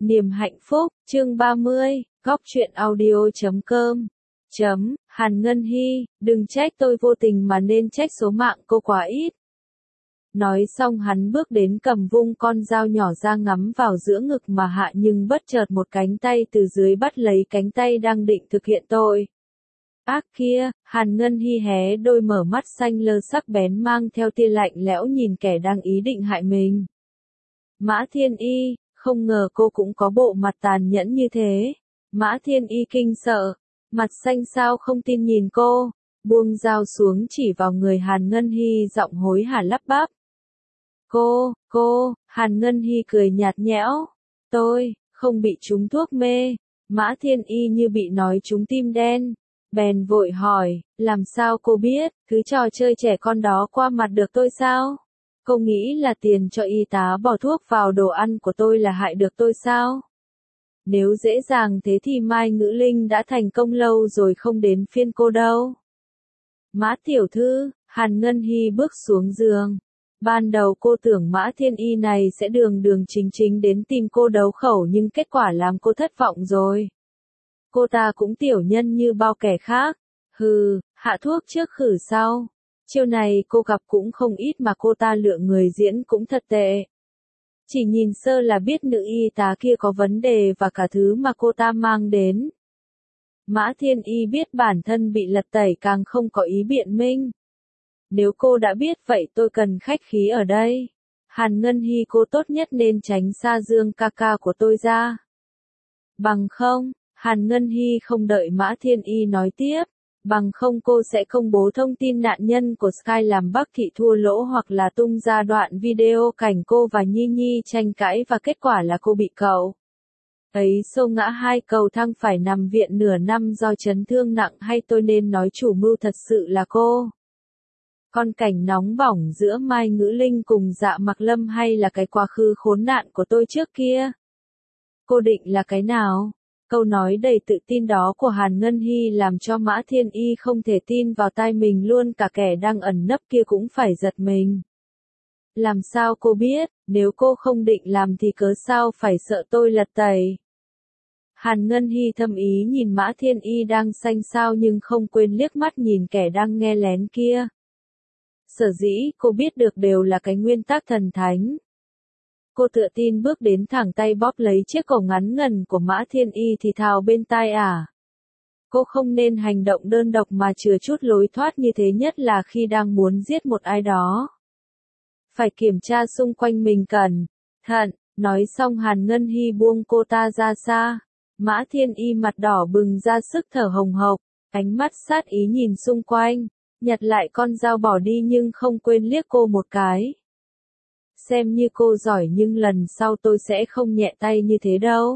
Niềm hạnh phúc, chương 30, góc truyện audio.com. Hàn Ngân Hy, đừng trách tôi vô tình mà nên trách số mạng cô quá ít. Nói xong hắn bước đến cầm vung con dao nhỏ ra ngắm vào giữa ngực mà hạ, nhưng bất chợt một cánh tay từ dưới bắt lấy cánh tay đang định thực hiện tội ác kia. Hàn Ngân Hy hé đôi mở mắt xanh lơ sắc bén mang theo tia lạnh lẽo nhìn kẻ đang ý định hại mình. Mã Thiên Y, không ngờ cô cũng có bộ mặt tàn nhẫn như thế. Mã Thiên Y kinh sợ, mặt xanh xao không tin nhìn cô, buông dao xuống chỉ vào người Hàn Ngân Hy, giọng hối hả lắp bắp. Cô, Hàn Ngân Hy cười nhạt nhẽo. Tôi, không bị trúng thuốc mê. Mã Thiên Y như bị nói trúng tim đen. Bèn vội hỏi, làm sao cô biết, cứ trò chơi trẻ con đó qua mặt được tôi sao? Cô nghĩ là tiền cho y tá bỏ thuốc vào đồ ăn của tôi là hại được tôi sao? Nếu dễ dàng thế thì Mai Ngữ Linh đã thành công lâu rồi, không đến phiên cô đâu. Mã tiểu thư, Hàn Ngân Hy bước xuống giường. Ban đầu cô tưởng Mã Thiên Y này sẽ đường đường chính chính đến tìm cô đấu khẩu, nhưng kết quả làm cô thất vọng rồi. Cô ta cũng tiểu nhân như bao kẻ khác. Hạ thuốc trước khử sau. Chiêu này cô gặp cũng không ít mà cô ta lựa người diễn cũng thật tệ. Chỉ nhìn sơ là biết nữ y tá kia có vấn đề và cả thứ mà cô ta mang đến. Mã Thiên Y biết bản thân bị lật tẩy càng không có ý biện minh. Nếu cô đã biết vậy tôi cần khách khí ở đây. Hàn Ngân Hy, cô tốt nhất nên tránh xa Dương ca ca của tôi ra. Bằng không, Hàn Ngân Hy không đợi Mã Thiên Y nói tiếp. Bằng không cô sẽ công bố thông tin nạn nhân của Sky làm Bắc Thị thua lỗ, hoặc là tung ra đoạn video cảnh cô và Nhi Nhi tranh cãi và kết quả là cô bị cậu ấy xô ngã 2 cầu thang phải nằm viện nửa năm do chấn thương nặng, hay tôi nên nói chủ mưu thật sự là cô? Con cảnh nóng bỏng giữa Mai Ngữ Linh cùng Dạ Mặc Lâm, hay là cái quá khứ khốn nạn của tôi trước kia? Cô định là cái nào? Câu nói đầy tự tin đó của Hàn Ngân Hy làm cho Mã Thiên Y không thể tin vào tai mình, luôn cả kẻ đang ẩn nấp kia cũng phải giật mình. Làm sao cô biết, nếu cô không định làm thì cớ sao phải sợ tôi lật tẩy? Hàn Ngân Hy thâm ý nhìn Mã Thiên Y đang xanh xao nhưng không quên liếc mắt nhìn kẻ đang nghe lén kia. Sở dĩ cô biết được đều là cái nguyên tắc thần thánh. Cô tự tin bước đến, thẳng tay bóp lấy chiếc cổ ngắn ngần của Mã Thiên Y thì thào bên tai cô không nên hành động đơn độc mà chừa chút lối thoát như thế, nhất là khi đang muốn giết một ai đó. Phải kiểm tra xung quanh mình cẩn thận. Nói xong Hàn Ngân Hy buông cô ta ra xa. Mã Thiên Y mặt đỏ bừng ra sức thở hồng hộc, ánh mắt sát ý nhìn xung quanh, nhặt lại con dao bỏ đi nhưng không quên liếc cô một cái. Xem như cô giỏi nhưng lần sau tôi sẽ không nhẹ tay như thế đâu.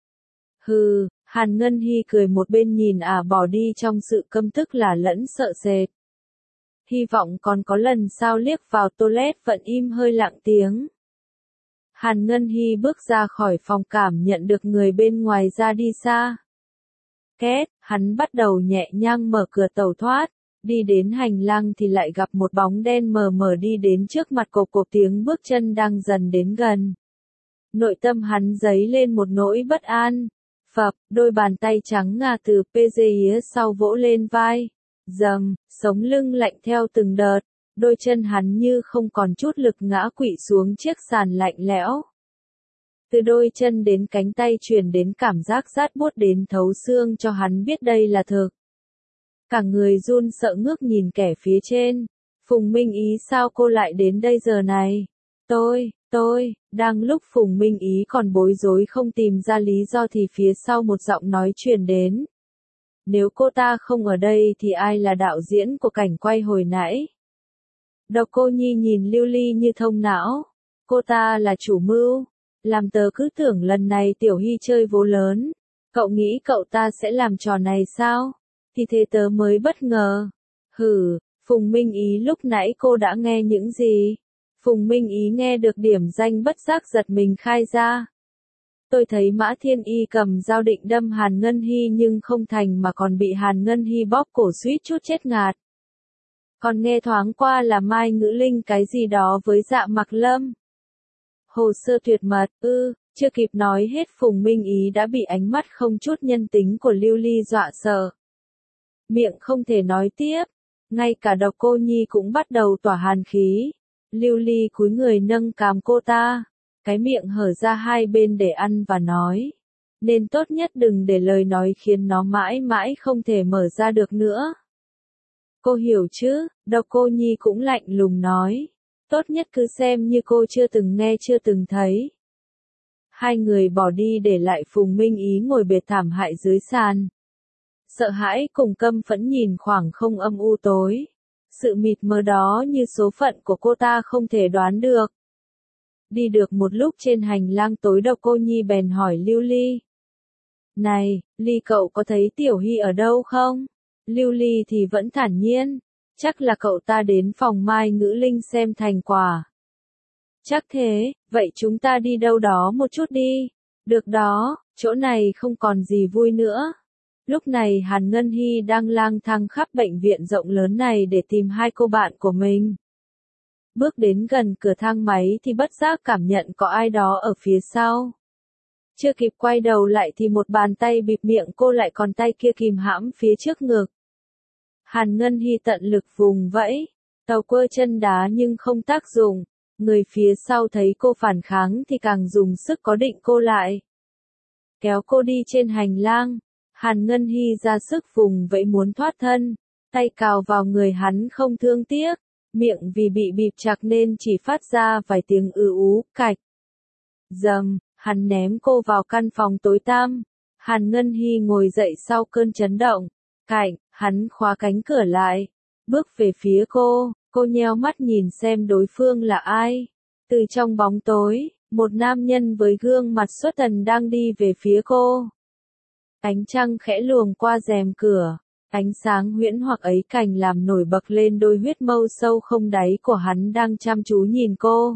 Hàn Ngân Hy cười một bên nhìn bỏ đi trong sự căm tức là lẫn sợ sệt. Hy vọng còn có lần sau liếc vào toilet vẫn im hơi lặng tiếng. Hàn Ngân Hy bước ra khỏi phòng, cảm nhận được người bên ngoài ra đi xa. Két, hắn bắt đầu nhẹ nhàng mở cửa tẩu thoát. Đi đến hành lang thì lại gặp một bóng đen mờ mờ đi đến trước mặt, cộp cộp tiếng bước chân đang dần đến gần. Nội tâm hắn dấy lên một nỗi bất an. Phập, đôi bàn tay trắng ngà từ phía sau vỗ lên vai. Dầm, sống lưng lạnh theo từng đợt. Đôi chân hắn như không còn chút lực ngã quỵ xuống chiếc sàn lạnh lẽo. Từ đôi chân đến cánh tay truyền đến cảm giác rát buốt đến thấu xương, cho hắn biết đây là thực. Cả người run sợ ngước nhìn kẻ phía trên. Phùng Minh Ý, sao cô lại đến đây giờ này? Đang lúc Phùng Minh Ý còn bối rối không tìm ra lý do thì phía sau một giọng nói truyền đến. Nếu cô ta không ở đây thì ai là đạo diễn của cảnh quay hồi nãy? Độc Cô Nhi nhìn lưu ly như thông não. Cô ta là chủ mưu. Làm tớ cứ tưởng lần này Tiểu Hy chơi vố lớn. Cậu nghĩ cậu ta sẽ làm trò này sao? Thì thế tớ mới bất ngờ. Phùng Minh Ý, lúc nãy cô đã nghe những gì? Phùng Minh Ý nghe được điểm danh bất giác giật mình khai ra. Tôi thấy Mã Thiên Y cầm dao định đâm Hàn Ngân Hy nhưng không thành mà còn bị Hàn Ngân Hy bóp cổ suýt chút chết ngạt. Còn nghe thoáng qua là Mai Ngữ Linh cái gì đó với Dạ Mặc Lâm. Hồ sơ tuyệt mật, Chưa kịp nói hết Phùng Minh Ý đã bị ánh mắt không chút nhân tính của Lưu Ly dọa sợ. Miệng không thể nói tiếp, ngay cả Độc Cô Nhi cũng bắt đầu tỏa hàn khí. Lưu Ly cúi người nâng cằm cô ta, cái miệng hở ra hai bên để ăn và nói. Nên tốt nhất đừng để lời nói khiến nó mãi mãi không thể mở ra được nữa. Cô hiểu chứ, Độc Cô Nhi cũng lạnh lùng nói. Tốt nhất cứ xem như cô chưa từng nghe chưa từng thấy. Hai người bỏ đi để lại Phùng Minh Ý ngồi bệt thảm hại dưới sàn. Sợ hãi cùng căm phẫn nhìn khoảng không âm u tối. Sự mịt mờ đó như số phận của cô ta không thể đoán được. Đi được một lúc trên hành lang tối Độc Cô Nhi bèn hỏi Lưu Ly. Này, Ly cậu có thấy Tiểu Hy ở đâu không? Lưu Ly thì vẫn thản nhiên. Chắc là cậu ta đến phòng Mai Ngữ Linh xem thành quả. Chắc thế, vậy chúng ta đi đâu đó một chút đi. Được đó, chỗ này không còn gì vui nữa. Lúc này Hàn Ngân Hy đang lang thang khắp bệnh viện rộng lớn này để tìm hai cô bạn của mình. Bước đến gần cửa thang máy thì bất giác cảm nhận có ai đó ở phía sau. Chưa kịp quay đầu lại thì một bàn tay bịt miệng cô lại còn tay kia kìm hãm phía trước ngực. Hàn Ngân Hy tận lực vùng vẫy, tàu quơ chân đá nhưng không tác dụng. Người phía sau thấy cô phản kháng thì càng dùng sức có định cô lại. Kéo cô đi trên hành lang, Hàn Ngân Hy ra sức vùng vẫy muốn thoát thân, tay cào vào người hắn không thương tiếc, miệng vì bị bịt chặt nên chỉ phát ra vài tiếng ú cạch. Dầm, hắn ném cô vào căn phòng tối tăm. Hàn Ngân Hy ngồi dậy sau cơn chấn động. Cạnh, hắn khóa cánh cửa lại, bước về phía cô nheo mắt nhìn xem đối phương là ai. Từ trong bóng tối, một nam nhân với gương mặt xuất thần đang đi về phía cô. Ánh trăng khẽ luồng qua rèm cửa, ánh sáng huyễn hoặc ấy cảnh làm nổi bật lên đôi huyết mâu sâu không đáy của hắn đang chăm chú nhìn cô.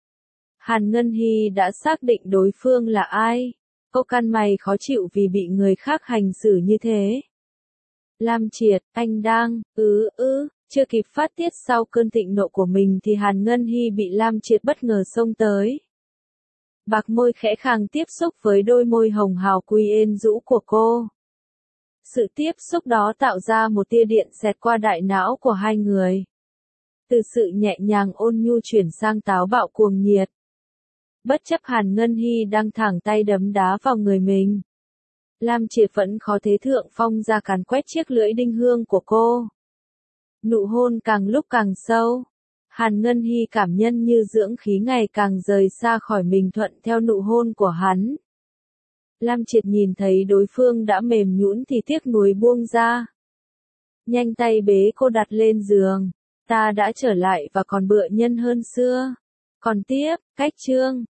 Hàn Ngân Hy đã xác định đối phương là ai. Cô cau mày khó chịu vì bị người khác hành xử như thế. Lam Triệt, anh đang, chưa kịp phát tiết sau cơn thịnh nộ của mình thì Hàn Ngân Hy bị Lam Triệt bất ngờ xông tới. Bạc môi khẽ khàng tiếp xúc với đôi môi hồng hào quy êm rũ của cô. Sự tiếp xúc đó tạo ra một tia điện xẹt qua đại não của hai người. Từ sự nhẹ nhàng ôn nhu chuyển sang táo bạo cuồng nhiệt. Bất chấp Hàn Ngân Hy đang thẳng tay đấm đá vào người mình. Lam Triệt vẫn khó thế thượng phong ra càn quét chiếc lưỡi đinh hương của cô. Nụ hôn càng lúc càng sâu. Hàn Ngân Hy cảm nhận như dưỡng khí ngày càng rời xa khỏi mình thuận theo nụ hôn của hắn. Lam Triệt nhìn thấy đối phương đã mềm nhũn thì tiếc nuối buông ra. Nhanh tay bế cô đặt lên giường. Ta đã trở lại và còn bựa nhân hơn xưa. Còn tiếp, cách chương.